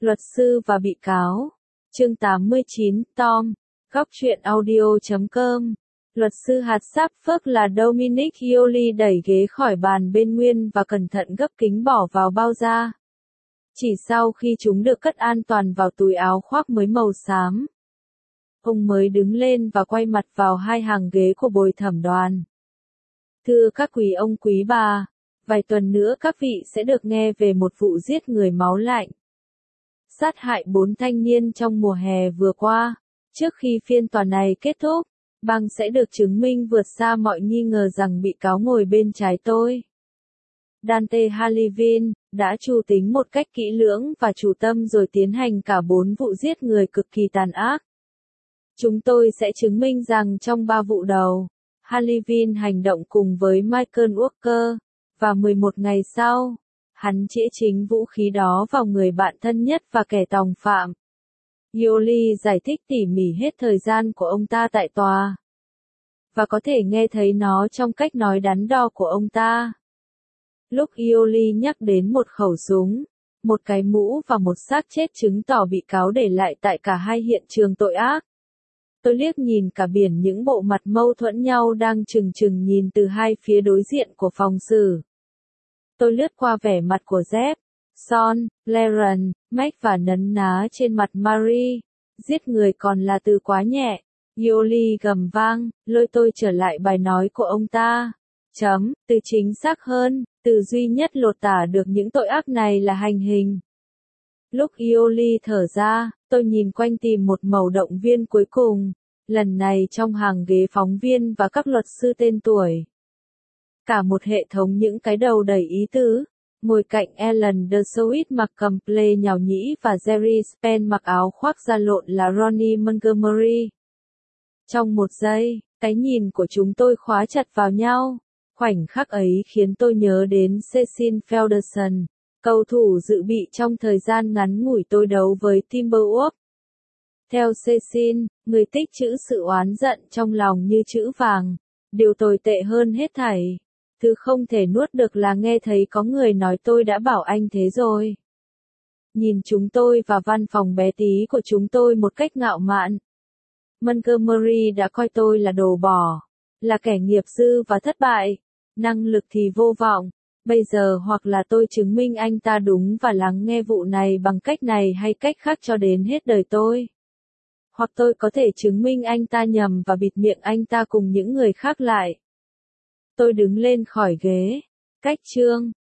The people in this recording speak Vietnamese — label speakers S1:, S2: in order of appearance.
S1: Luật sư và bị cáo. Chương 89, Tom. Góc truyện audio.com. Luật sư hạt sáp phước là Dominic Ioli đẩy ghế khỏi bàn bên Nguyên và cẩn thận gấp kính bỏ vào bao da. Chỉ sau khi chúng được cất an toàn vào túi áo khoác mới màu xám, ông mới đứng lên và quay mặt vào hai hàng ghế của bồi thẩm đoàn. Thưa các quý ông quý bà, vài tuần nữa các vị sẽ được nghe về một vụ giết người máu lạnh, sát hại 4 thanh niên trong mùa hè vừa qua. Trước khi phiên tòa này kết thúc, bang sẽ được chứng minh vượt xa mọi nghi ngờ rằng bị cáo ngồi bên trái tôi, Dante Halivin, đã chủ tính một cách kỹ lưỡng và chủ tâm rồi tiến hành cả 4 vụ giết người cực kỳ tàn ác. Chúng tôi sẽ chứng minh rằng trong 3 vụ đầu, Halivin hành động cùng với Michael Walker, và 11 ngày sau, hắn chĩa chính vũ khí đó vào người bạn thân nhất và kẻ tòng phạm. Ioli giải thích tỉ mỉ hết thời gian của ông ta tại tòa, và có thể nghe thấy nó trong cách nói đắn đo của ông ta. Lúc Ioli nhắc đến một khẩu súng, một cái mũ và một xác chết chứng tỏ bị cáo để lại tại cả hai hiện trường tội ác, tôi liếc nhìn cả biển những bộ mặt mâu thuẫn nhau đang chừng chừng nhìn từ hai phía đối diện của phòng xử. Tôi lướt qua vẻ mặt của Jeff, Son, Laren, Mac và nấn ná trên mặt Marie. Giết người còn là từ quá nhẹ. Ioli gầm vang, lôi tôi trở lại bài nói của ông ta. Từ chính xác hơn, từ duy nhất lột tả được những tội ác này là hành hình. Lúc Ioli thở ra, tôi nhìn quanh tìm một mẩu động viên cuối cùng, lần này trong hàng ghế phóng viên và các luật sư tên tuổi. Cả một hệ thống những cái đầu đầy ý tứ, ngồi cạnh Ellen DeSoit mặc cầm ple nhào nhĩ và Jerry Spen mặc áo khoác da lộn là Ronnie Montgomery. Trong một giây, cái nhìn của chúng tôi khóa chặt vào nhau. Khoảnh khắc ấy khiến tôi nhớ đến Cecil Felderson, cầu thủ dự bị trong thời gian ngắn ngủi tôi đấu với Timberwolves. Theo Cecil, người tích trữ sự oán giận trong lòng như chữ vàng. Điều tồi tệ hơn hết thảy, thứ không thể nuốt được là nghe thấy có người nói tôi đã bảo anh thế rồi. Nhìn chúng tôi và văn phòng bé tí của chúng tôi một cách ngạo mạn. Montgomery đã coi tôi là đồ bỏ, là kẻ nghiệp dư và thất bại, năng lực thì vô vọng. Bây giờ hoặc là tôi chứng minh anh ta đúng và lắng nghe vụ này bằng cách này hay cách khác cho đến hết đời tôi. Hoặc tôi có thể chứng minh anh ta nhầm và bịt miệng anh ta cùng những người khác lại. Tôi đứng lên khỏi ghế. Cách chương